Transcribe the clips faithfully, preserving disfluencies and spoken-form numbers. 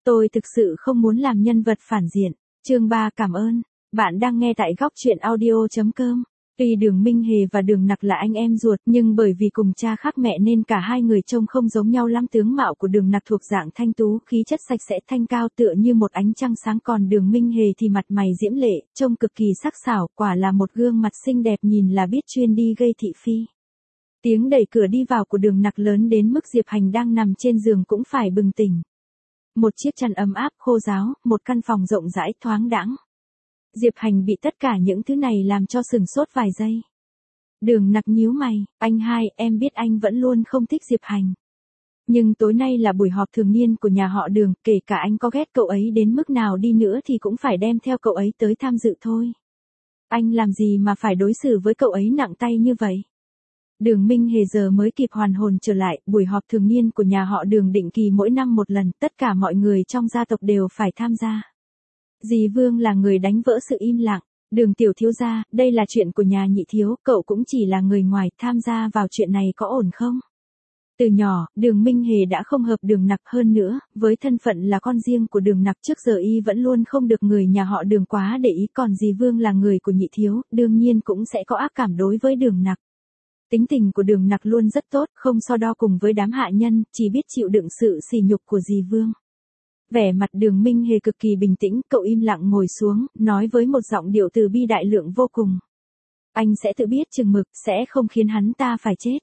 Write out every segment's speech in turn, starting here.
Tôi thực sự không muốn làm nhân vật phản diện. Chương ba cảm ơn. Bạn đang nghe tại góc truyện audio chấm com. Tuy Đường Minh Hề và Đường Nặc là anh em ruột, nhưng bởi vì cùng cha khác mẹ nên cả hai người trông không giống nhau lắm. Tướng mạo của Đường Nặc thuộc dạng thanh tú, khí chất sạch sẽ thanh cao tựa như một ánh trăng sáng, còn Đường Minh Hề thì mặt mày diễm lệ, trông cực kỳ sắc sảo, quả là một gương mặt xinh đẹp nhìn là biết chuyên đi gây thị phi. Tiếng đẩy cửa đi vào của Đường Nặc lớn đến mức Diệp Hành đang nằm trên giường cũng phải bừng tỉnh. Một chiếc chăn ấm áp khô ráo, một căn phòng rộng rãi thoáng đãng. Diệp Hành bị tất cả những thứ này làm cho sừng sốt vài giây. Đường Nặc nhíu mày, anh hai, em biết anh vẫn luôn không thích Diệp Hành. Nhưng tối nay là buổi họp thường niên của nhà họ Đường, kể cả anh có ghét cậu ấy đến mức nào đi nữa thì cũng phải đem theo cậu ấy tới tham dự thôi. Anh làm gì mà phải đối xử với cậu ấy nặng tay như vậy? Đường Minh Hề giờ mới kịp hoàn hồn trở lại, buổi họp thường niên của nhà họ Đường định kỳ mỗi năm một lần, tất cả mọi người trong gia tộc đều phải tham gia. Dì Vương là người đánh vỡ sự im lặng. Đường tiểu thiếu gia, đây là chuyện của nhà Nhị thiếu, cậu cũng chỉ là người ngoài, tham gia vào chuyện này có ổn không? Từ nhỏ, Đường Minh Hề đã không hợp Đường Nặc, hơn nữa, với thân phận là con riêng của Đường Nặc trước giờ y vẫn luôn không được người nhà họ Đường quá để ý, còn dì Vương là người của Nhị thiếu, đương nhiên cũng sẽ có ác cảm đối với Đường Nặc. Tính tình của Đường Nặc luôn rất tốt, không so đo cùng với đám hạ nhân, chỉ biết chịu đựng sự sỉ nhục của dì Vương. Vẻ mặt Đường Minh Hề cực kỳ bình tĩnh, cậu im lặng ngồi xuống, nói với một giọng điệu từ bi đại lượng vô cùng. Anh sẽ tự biết chừng mực, sẽ không khiến hắn ta phải chết.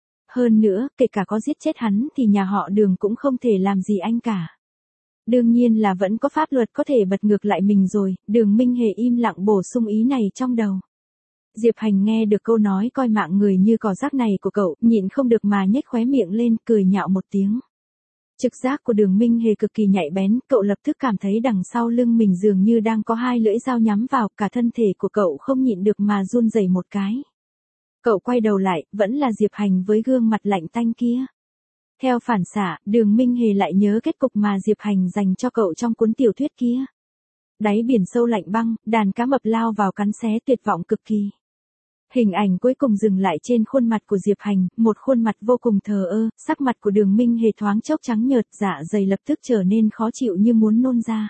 Hơn nữa, kể cả có giết chết hắn thì nhà họ Đường cũng không thể làm gì anh cả. Đương nhiên là vẫn có pháp luật có thể bật ngược lại mình rồi, Đường Minh Hề im lặng bổ sung ý này trong đầu. Diệp Hành nghe được câu nói coi mạng người như cỏ rác này của cậu, nhịn không được mà nhếch khóe miệng lên, cười nhạo một tiếng. Trực giác của Đường Minh Hề cực kỳ nhạy bén, cậu lập tức cảm thấy đằng sau lưng mình dường như đang có hai lưỡi dao nhắm vào, cả thân thể của cậu không nhịn được mà run rẩy một cái. Cậu quay đầu lại, vẫn là Diệp Hành với gương mặt lạnh tanh kia. Theo phản xạ, Đường Minh Hề lại nhớ kết cục mà Diệp Hành dành cho cậu trong cuốn tiểu thuyết kia. Đáy biển sâu lạnh băng, đàn cá mập lao vào cắn xé tuyệt vọng cực kỳ. Hình ảnh cuối cùng dừng lại trên khuôn mặt của Diệp Hành, một khuôn mặt vô cùng thờ ơ, sắc mặt của Đường Minh Hề thoáng chốc trắng nhợt, dạ dày lập tức trở nên khó chịu như muốn nôn ra.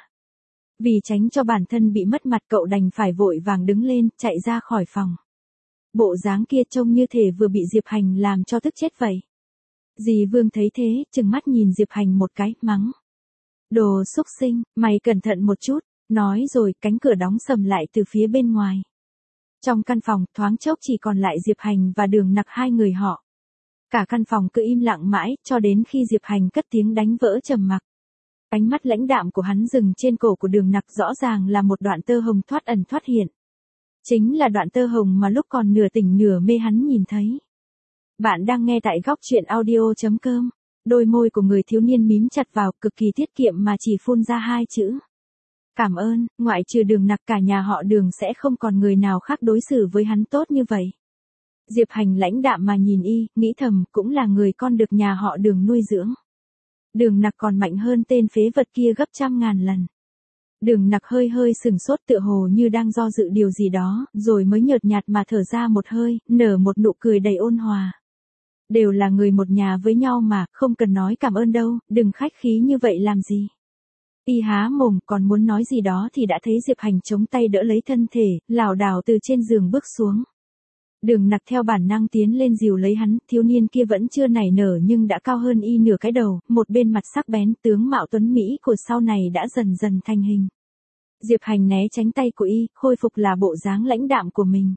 Vì tránh cho bản thân bị mất mặt, cậu đành phải vội vàng đứng lên, chạy ra khỏi phòng. Bộ dáng kia trông như thể vừa bị Diệp Hành làm cho tức chết vậy. Dì Vương thấy thế, trừng mắt nhìn Diệp Hành một cái, mắng. Đồ xúc sinh, mày cẩn thận một chút, nói rồi cánh cửa đóng sầm lại từ phía bên ngoài. Trong căn phòng, thoáng chốc chỉ còn lại Diệp Hành và Đường Nặc hai người họ. Cả căn phòng cứ im lặng mãi, cho đến khi Diệp Hành cất tiếng đánh vỡ trầm mặc. Ánh mắt lãnh đạm của hắn dừng trên cổ của Đường Nặc, rõ ràng là một đoạn tơ hồng thoát ẩn thoát hiện. Chính là đoạn tơ hồng mà lúc còn nửa tỉnh nửa mê hắn nhìn thấy. Bạn đang nghe tại góc truyện audio chấm com. Đôi môi của người thiếu niên mím chặt vào, cực kỳ tiết kiệm mà chỉ phun ra hai chữ. Cảm ơn, ngoại trừ Đường Nặc cả nhà họ Đường sẽ không còn người nào khác đối xử với hắn tốt như vậy. Diệp Hành lãnh đạm mà nhìn y, nghĩ thầm, cũng là người con được nhà họ Đường nuôi dưỡng. Đường Nặc còn mạnh hơn tên phế vật kia gấp trăm ngàn lần. Đường Nặc hơi hơi sừng sốt tựa hồ như đang do dự điều gì đó, rồi mới nhợt nhạt mà thở ra một hơi, nở một nụ cười đầy ôn hòa. Đều là người một nhà với nhau mà, không cần nói cảm ơn đâu, đừng khách khí như vậy làm gì. Y há mồm còn muốn nói gì đó thì đã thấy Diệp Hành chống tay đỡ lấy thân thể, lảo đảo từ trên giường bước xuống. Đường Nặc theo bản năng tiến lên dìu lấy hắn, thiếu niên kia vẫn chưa nảy nở nhưng đã cao hơn y nửa cái đầu, một bên mặt sắc bén, tướng mạo tuấn Mỹ của sau này đã dần dần thành hình. Diệp Hành né tránh tay của y, khôi phục là bộ dáng lãnh đạm của mình.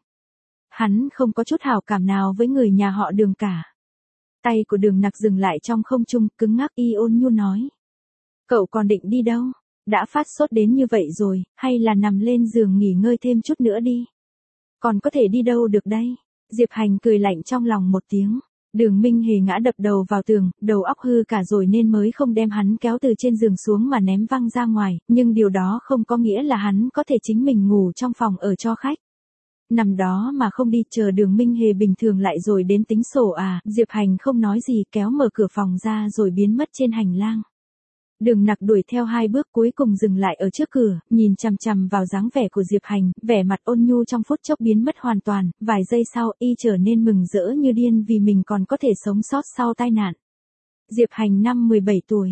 Hắn không có chút hảo cảm nào với người nhà họ Đường cả. Tay của Đường Nặc dừng lại trong không trung, cứng ngắc, y ôn nhu nói. Cậu còn định đi đâu? Đã phát sốt đến như vậy rồi, hay là nằm lên giường nghỉ ngơi thêm chút nữa đi? Còn có thể đi đâu được đây? Diệp Hành cười lạnh trong lòng một tiếng. Đường Minh Hề ngã đập đầu vào tường, đầu óc hư cả rồi nên mới không đem hắn kéo từ trên giường xuống mà ném văng ra ngoài, nhưng điều đó không có nghĩa là hắn có thể chính mình ngủ trong phòng ở cho khách. Nằm đó mà không đi chờ Đường Minh Hề bình thường lại rồi đến tính sổ à? Diệp Hành không nói gì, kéo mở cửa phòng ra rồi biến mất trên hành lang. Đường Nặc đuổi theo hai bước cuối cùng dừng lại ở trước cửa, nhìn chằm chằm vào dáng vẻ của Diệp Hành, vẻ mặt ôn nhu trong phút chốc biến mất hoàn toàn, vài giây sau y trở nên mừng rỡ như điên vì mình còn có thể sống sót sau tai nạn. Diệp Hành năm mười bảy tuổi,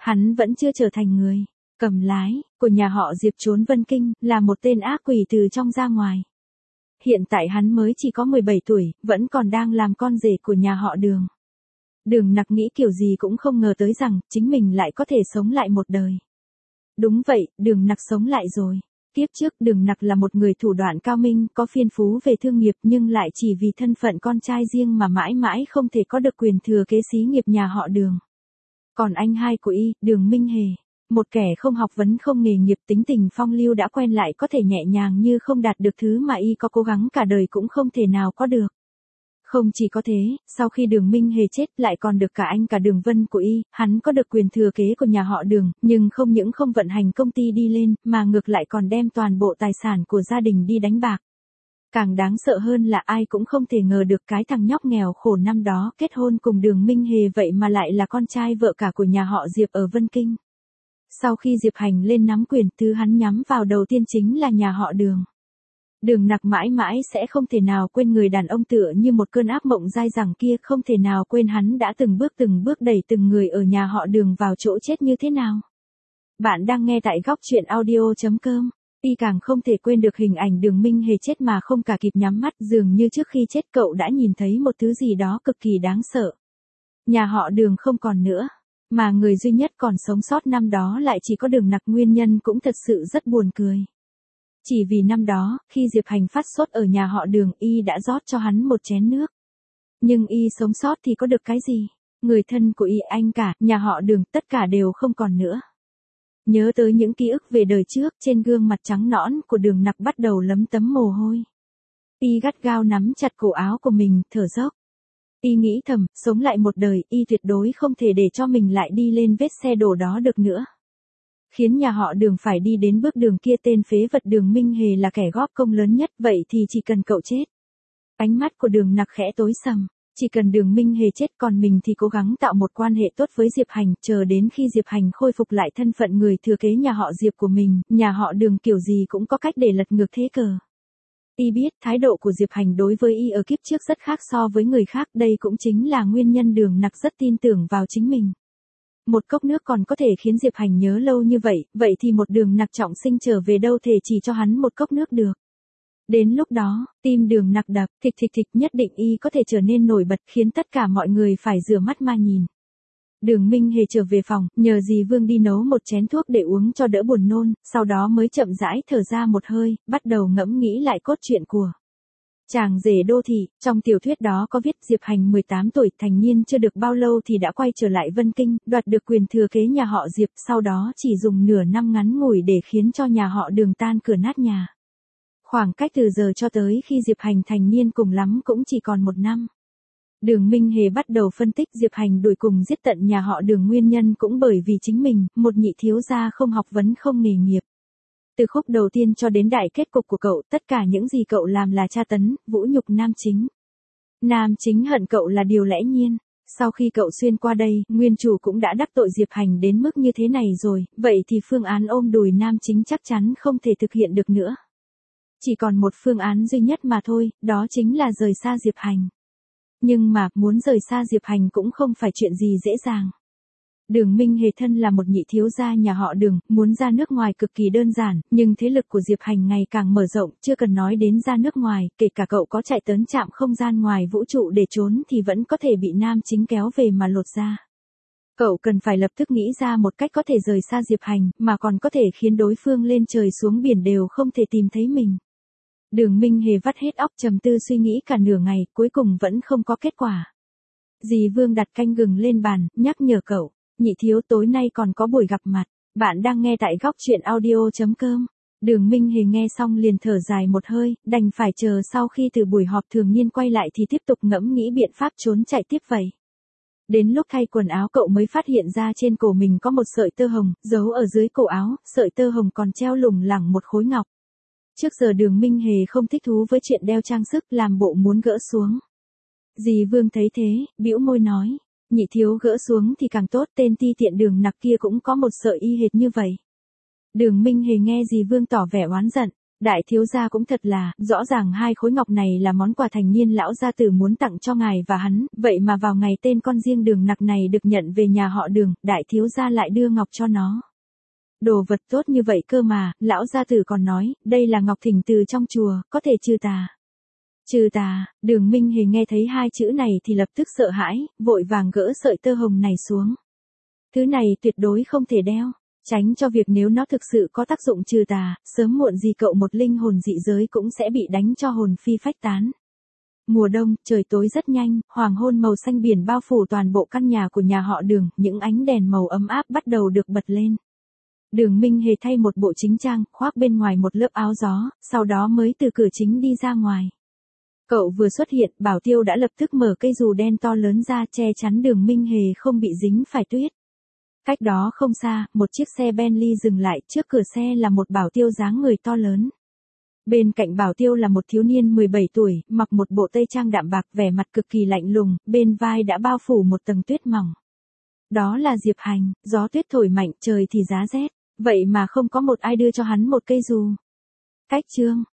Hắn vẫn chưa trở thành người cầm lái của nhà họ Diệp trốn Vân Kinh, là một tên ác quỷ từ trong ra ngoài. Hiện tại hắn mới chỉ có mười bảy tuổi, vẫn còn đang làm con rể của nhà họ Đường. Đường Nặc nghĩ kiểu gì cũng không ngờ tới rằng, chính mình lại có thể sống lại một đời. Đúng vậy, Đường Nặc sống lại rồi. Kiếp trước Đường Nặc là một người thủ đoạn cao minh, có phiên phú về thương nghiệp nhưng lại chỉ vì thân phận con trai riêng mà mãi mãi không thể có được quyền thừa kế xí nghiệp nhà họ Đường. Còn anh hai của y, Đường Minh Hề, một kẻ không học vấn không nghề nghiệp, tính tình phong lưu đã quen lại có thể nhẹ nhàng như không đạt được thứ mà y có cố gắng cả đời cũng không thể nào có được. Không chỉ có thế, sau khi Đường Minh Hề chết lại còn được cả anh cả Đường Vân của y, hắn có được quyền thừa kế của nhà họ Đường, nhưng không những không vận hành công ty đi lên, mà ngược lại còn đem toàn bộ tài sản của gia đình đi đánh bạc. Càng đáng sợ hơn là ai cũng không thể ngờ được cái thằng nhóc nghèo khổ năm đó kết hôn cùng Đường Minh Hề vậy mà lại là con trai vợ cả của nhà họ Diệp ở Vân Kinh. Sau khi Diệp Hành lên nắm quyền, thứ hắn nhắm vào đầu tiên chính là nhà họ Đường. Đường Nặc mãi mãi sẽ không thể nào quên người đàn ông tựa như một cơn ác mộng dai dẳng kia, không thể nào quên hắn đã từng bước từng bước đẩy từng người ở nhà họ Đường vào chỗ chết như thế nào. Bạn đang nghe tại góc truyện audio chấm com. Y càng không thể quên được hình ảnh Đường Minh Hề chết mà không cả kịp nhắm mắt, dường như trước khi chết cậu đã nhìn thấy một thứ gì đó cực kỳ đáng sợ. Nhà họ Đường không còn nữa, mà người duy nhất còn sống sót năm đó lại chỉ có Đường Nặc, nguyên nhân cũng thật sự rất buồn cười. Chỉ vì năm đó, khi Diệp Hành phát sốt ở nhà họ Đường, y đã rót cho hắn một chén nước. Nhưng y sống sót thì có được cái gì? Người thân của y, anh cả, nhà họ Đường, tất cả đều không còn nữa. Nhớ tới những ký ức về đời trước, trên gương mặt trắng nõn của Đường Nặc bắt đầu lấm tấm mồ hôi. Y gắt gao nắm chặt cổ áo của mình, thở dốc. Y nghĩ thầm, sống lại một đời, y tuyệt đối không thể để cho mình lại đi lên vết xe đổ đó được nữa. Khiến nhà họ Đường phải đi đến bước đường kia, tên phế vật Đường Minh Hề là kẻ góp công lớn nhất, vậy thì chỉ cần cậu chết. Ánh mắt của Đường Nặc khẽ tối sầm, chỉ cần Đường Minh Hề chết, còn mình thì cố gắng tạo một quan hệ tốt với Diệp Hành, chờ đến khi Diệp Hành khôi phục lại thân phận người thừa kế nhà họ Diệp của mình, nhà họ Đường kiểu gì cũng có cách để lật ngược thế cờ. Y biết thái độ của Diệp Hành đối với y ở kiếp trước rất khác so với người khác, đây cũng chính là nguyên nhân Đường Nặc rất tin tưởng vào chính mình. Một cốc nước còn có thể khiến Diệp Hành nhớ lâu như vậy, vậy thì một Đường Nặc trọng sinh trở về đâu thể chỉ cho hắn một cốc nước được. Đến lúc đó, tim Đường Nặc đập, thịch thịch thịch, nhất định y có thể trở nên nổi bật, khiến tất cả mọi người phải rửa mắt mà nhìn. Đường Minh Hề trở về phòng, nhờ dì Vương đi nấu một chén thuốc để uống cho đỡ buồn nôn, sau đó mới chậm rãi thở ra một hơi, bắt đầu ngẫm nghĩ lại cốt truyện của Chàng rể đô thị. Trong tiểu thuyết đó có viết Diệp Hành mười tám tuổi, thành niên chưa được bao lâu thì đã quay trở lại Vân Kinh, đoạt được quyền thừa kế nhà họ Diệp, sau đó chỉ dùng nửa năm ngắn ngủi để khiến cho nhà họ Đường tan cửa nát nhà. Khoảng cách từ giờ cho tới khi Diệp Hành thành niên cùng lắm cũng chỉ còn một năm. Đường Minh Hề bắt đầu phân tích Diệp Hành đuổi cùng giết tận nhà họ Đường, nguyên nhân cũng bởi vì chính mình, một nhị thiếu gia không học vấn không nghề nghiệp. Từ khúc đầu tiên cho đến đại kết cục của cậu, tất cả những gì cậu làm là tra tấn, vũ nhục nam chính. Nam chính hận cậu là điều lẽ nhiên. Sau khi cậu xuyên qua đây, nguyên chủ cũng đã đắc tội Diệp Hành đến mức như thế này rồi, vậy thì phương án ôm đùi nam chính chắc chắn không thể thực hiện được nữa. Chỉ còn một phương án duy nhất mà thôi, đó chính là rời xa Diệp Hành. Nhưng mà, muốn rời xa Diệp Hành cũng không phải chuyện gì dễ dàng. Đường Minh Hề thân là một nhị thiếu gia nhà họ Đường, muốn ra nước ngoài cực kỳ đơn giản, nhưng thế lực của Diệp Hành ngày càng mở rộng, chưa cần nói đến ra nước ngoài, kể cả cậu có chạy tới trạm không gian ngoài vũ trụ để trốn thì vẫn có thể bị nam chính kéo về mà lột ra. Cậu cần phải lập tức nghĩ ra một cách có thể rời xa Diệp Hành, mà còn có thể khiến đối phương lên trời xuống biển đều không thể tìm thấy mình. Đường Minh Hề vắt hết óc trầm tư suy nghĩ cả nửa ngày, cuối cùng vẫn không có kết quả. Dì Vương đặt canh gừng lên bàn, nhắc nhở cậu, nhị thiếu, tối nay còn có buổi gặp mặt. Bạn đang nghe tại góc truyện audio chấm com. Đường Minh Hề nghe xong liền thở dài một hơi, đành phải chờ sau khi từ buổi họp thường niên quay lại thì tiếp tục ngẫm nghĩ biện pháp trốn chạy tiếp vậy. Đến lúc thay quần áo cậu mới phát hiện ra trên cổ mình có một sợi tơ hồng, giấu ở dưới cổ áo, sợi tơ hồng còn treo lủng lẳng một khối ngọc. Trước giờ Đường Minh Hề không thích thú với chuyện đeo trang sức, làm bộ muốn gỡ xuống. Dì Vương thấy thế, bĩu môi nói, nhị thiếu gỡ xuống thì càng tốt, tên ti tiện Đường Nặc kia cũng có một sợi y hệt như vậy. Đường Minh Hề nghe dì Vương tỏ vẻ oán giận, Đại thiếu gia cũng thật là, rõ ràng hai khối ngọc này là món quà thành niên lão gia tử muốn tặng cho ngài và hắn, vậy mà vào ngày tên con riêng Đường Nặc này được nhận về nhà họ Đường, đại thiếu gia lại đưa ngọc cho nó. Đồ vật tốt như vậy cơ mà, lão gia tử còn nói, đây là ngọc thỉnh từ trong chùa, có thể trừ tà. Trừ tà, Đường Minh Hề nghe thấy hai chữ này thì lập tức sợ hãi, vội vàng gỡ sợi tơ hồng này xuống. Thứ này tuyệt đối không thể đeo, tránh cho việc nếu nó thực sự có tác dụng trừ tà, sớm muộn gì cậu một linh hồn dị giới cũng sẽ bị đánh cho hồn phi phách tán. Mùa đông, trời tối rất nhanh, hoàng hôn màu xanh biển bao phủ toàn bộ căn nhà của nhà họ Đường, những ánh đèn màu ấm áp bắt đầu được bật lên. Đường Minh Hề thay một bộ chính trang, khoác bên ngoài một lớp áo gió, sau đó mới từ cửa chính đi ra ngoài. Cậu vừa xuất hiện, Bảo Tiêu đã lập tức mở cây dù đen to lớn ra che chắn Đường Minh Hề không bị dính phải tuyết. Cách đó không xa, một chiếc xe Bentley dừng lại, trước cửa xe là một Bảo Tiêu dáng người to lớn. Bên cạnh Bảo Tiêu là một thiếu niên mười bảy tuổi, mặc một bộ tây trang đạm bạc, vẻ mặt cực kỳ lạnh lùng, bên vai đã bao phủ một tầng tuyết mỏng. Đó là Diệp Hành, gió tuyết thổi mạnh, trời thì giá rét, vậy mà không có một ai đưa cho hắn một cây dù. Cách chương